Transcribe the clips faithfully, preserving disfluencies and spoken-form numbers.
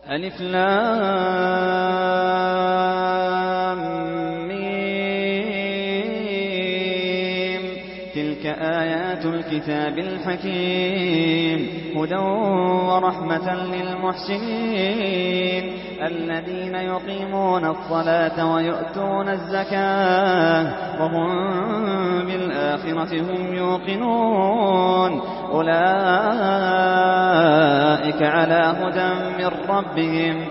ألف لام ميم. تلك آيات الكتاب الحكيم هدى ورحمة للمحسنين الذين يقيمون الصلاة ويؤتون الزكاة وهم بالآخرة هم يوقنون أولئك على هدى من ربهم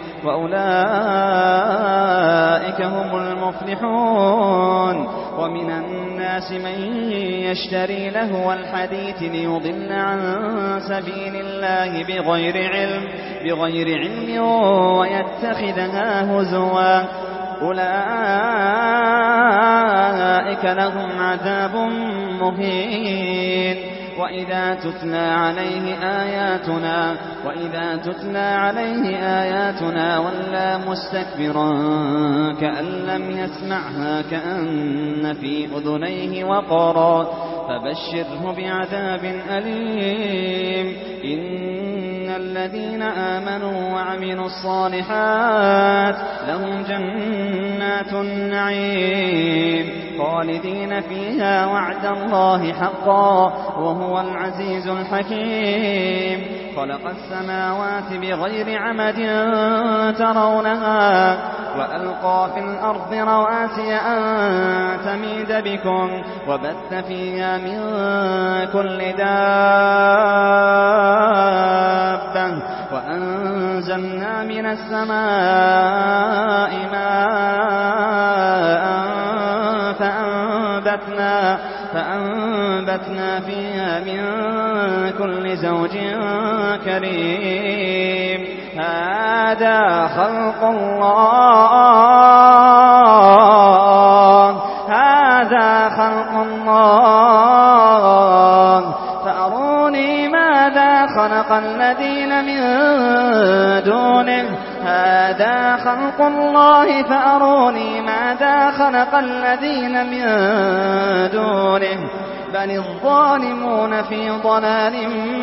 وأولئك هم المفلحون. ومن الناس من يشتري لهو الحديث ليضل عن سبيل الله بغير علم بغير علم ويتخذها هزوا أولئك لهم عذاب مهين. وإذا تتلى عليه آياتنا وإذا تتلى عليه آياتنا ولى مستكبرا كأن لم يسمعها كأن في أذنيه وقرا فبشره بعذاب أليم. إن الذين آمنوا وعملوا الصالحات لهم جنات النعيم خالدين فيها وعد الله حقا وهو العزيز الحكيم. خلق السماوات بغير عمد ترونها وألقى في الأرض رواسي أن تميد بكم وبث فيها من كل دابة وأنزلنا من السماء ماء فأنبتنا, فأنبتنا فيها من كل زوج كريم. هذا خلق الله هذا خلق الله فأروني ماذا خلق الذين من دونه هذا خلق الله فأروني ماذا خلق الذين من دونه بل الظالمون في ضلال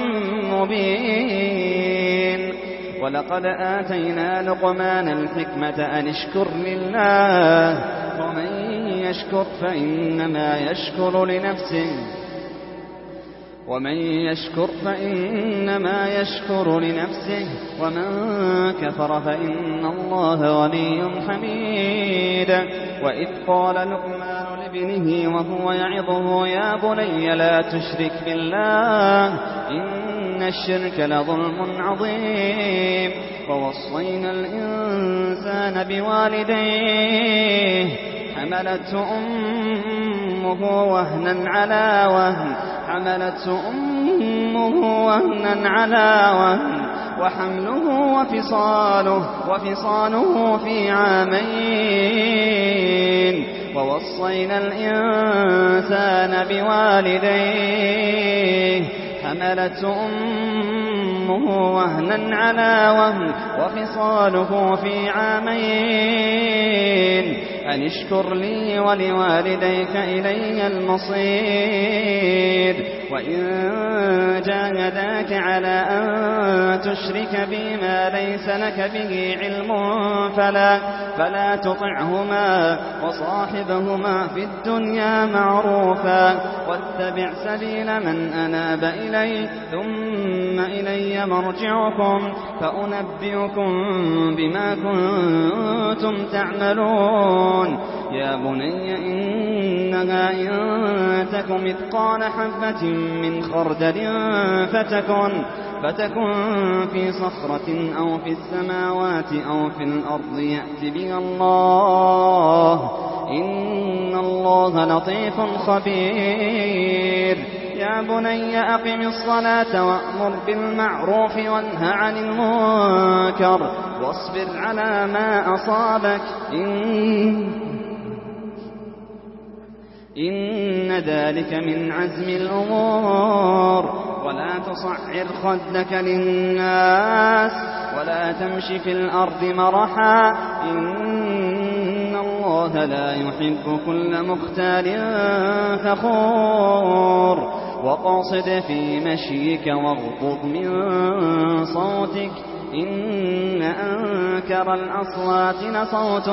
مبين. ولقد آتينا لقمان الحكمة أن اشكر لله ومن يشكر فإنما يشكر لنفسه ومن يشكر فإنما يشكر لنفسه ومن كفر فإن الله غني حميد. وإذ قال لقمان لابنه وهو يعظه يا بني لا تشرك بالله إن الشرك لظلم عظيم. ووصينا الإنسان بوالديه حملته أمه وهنا على وهن حملته أمه وهنا على وهن وحمله وفصاله وفصاله في عامين. ووصينا الإنسان بوالديه حملته أمه وهنا على وهن وفصاله في عامين أن اشكر لي ولوالديك إلي المصير. وإن جاهداك على أن تشرك بي ما ليس لك به علم فلا, فلا تطعهما وصاحبهما في الدنيا معروفا واتبع سبيل من أناب إلي ثم إلي مرجعكم فأنبئكم بما كنتم تعملون. يا بني إنها إن تك مثقال حبة من خردل فتكن, فتكن في صخرة أو في السماوات أو في الأرض يأت بها الله إن الله لطيف خبير. يا بني أقم الصلاة وأمر بالمعروف وانه عن المنكر واصبر على ما أصابك إن, إن ذلك من عزم الأمور. ولا تصعر خدك للناس ولا تمشي في الأرض مرحا إن الله لا يحب كل مختال فخور. وقاصد في مشيك واغضض من صوتك إن أنكر الأصوات لصوت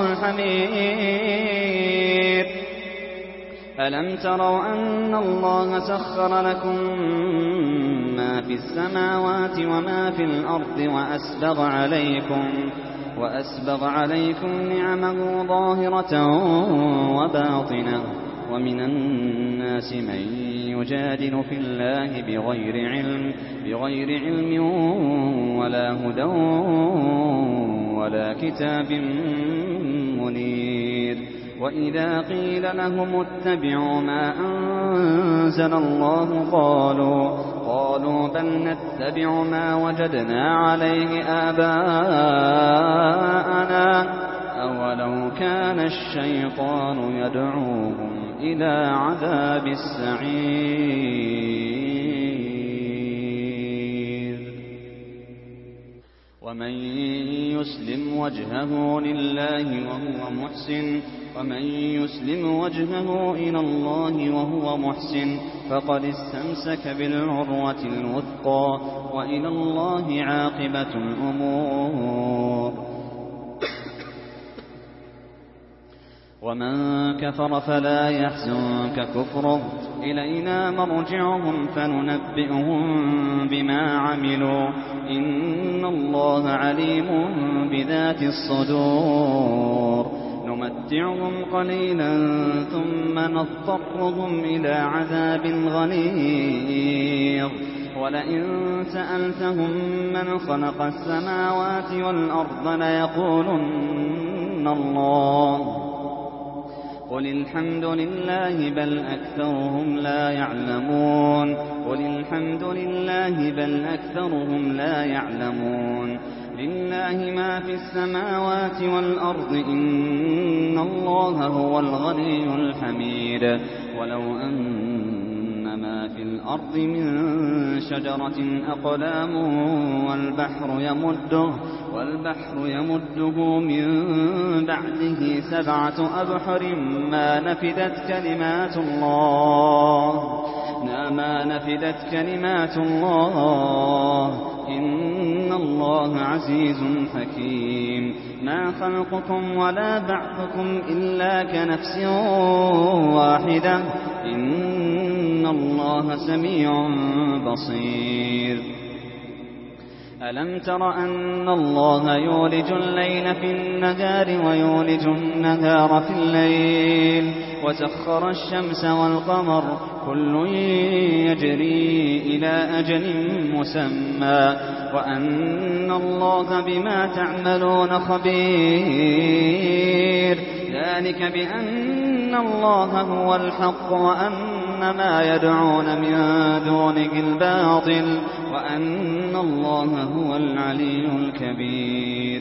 الحمير. ألم تروا أن الله سخر لكم ما في السماوات وما في الأرض وأسبغ عليكم وأسبغ عليكم نعمه ظاهرة وباطنة ومن الناس من يجادل في الله بغير علم بغير علم ولا هدى ولا كتاب منير. وإذا قيل لهم اتبعوا ما أنزل الله قالوا قالوا بل نتبع ما وجدنا عليه آباءنا أولو كان الشيطان يدعوهم إلى عذاب السعير. ومن يسلم وجهه لله وهو محسن ومن يسلم وجهه إلى الله وهو محسن فقد استمسك بالعروة الوثقى وإلى الله عاقبة الأمور. ومن كفر فلا يحزنك كفره إلينا مرجعهم فننبئهم بما عملوا إن الله عليم بذات الصدور. نمتعهم قليلا ثم نضطرهم إلى عذاب غليظ ولئن سألتهم من خلق السماوات والأرض ليقولن الله قل الحمد لله بل أكثرهم لا يعلمون قل الحمد لله بل أكثرهم لا يعلمون. لله ما في السماوات والأرض إن الله هو الغني الحميد. ولو أن ما في الأرض من شجرة أقلام والبحر يمده والبحر يمده من بعده سبعة أبحر ما نفدت كلمات الله ما نفدت كلمات الله إن الله عزيز حكيم. ما خلقكم ولا بعثكم إلا كنفس واحدة إن الله سميع بصير. ألم تر أن الله يولج الليل في النهار ويولج النهار في الليل وسخر الشمس والقمر كل يجري إلى أجل مسمى وأن الله بما تعملون خبير. ذلك بأن الله هو الحق وأن ما يدعون من دونه الباطل وأن الله هو العلي الكبير.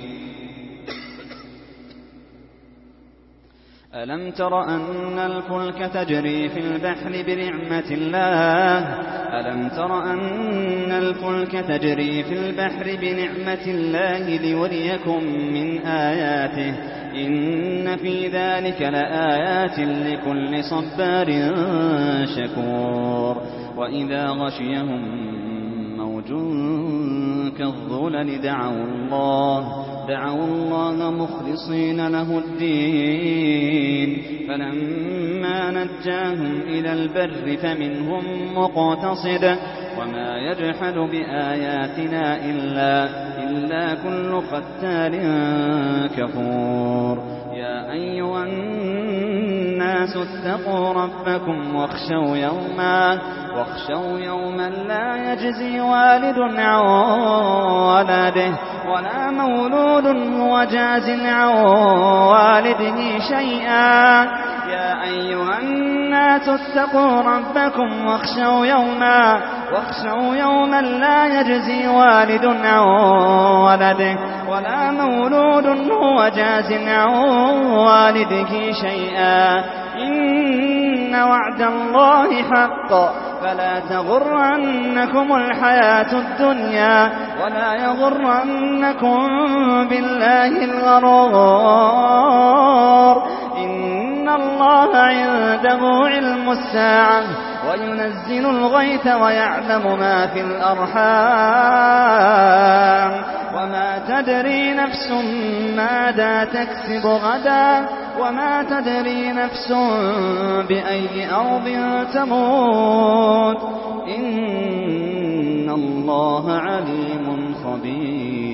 ألم تر أن الفلك تجري في البحر بنعمة الله ألم تر أن الفلك تجري في البحر بنعمة الله ليريكم من آياته إن في ذلك لآيات لكل صبار شكور. وإذا غشيهم موج كالظلل دعوا الله دعوا الله مخلصين له الدين فلما نجاهم إلى البر فمنهم مقتصد وما يجحد بآياتنا إلا, إلا كل ختار كفور. يا أيها الناس اتقوا ربكم واخشوا يوما واخشوا يوما لا يجزي والد عن ولده ولا مولود هو جاز عن والده شيئا. يا أيها الناس اتقوا ربكم واخشوا يوما واخشوا يوما لا يجزي والد عن ولده ولا مولود هو جاز عن والده شيئا. إن وعد الله حق فلا تغرنكم الحياة الدنيا ولا يغرنكم بالله الغرور. إن الله عنده علم الساعة وينزل الغيث ويعلم ما في الأرحام وما تدري نفس ماذا تكسب غدا وما تدري نفس بأي أرض تموت إن الله عليم خبير.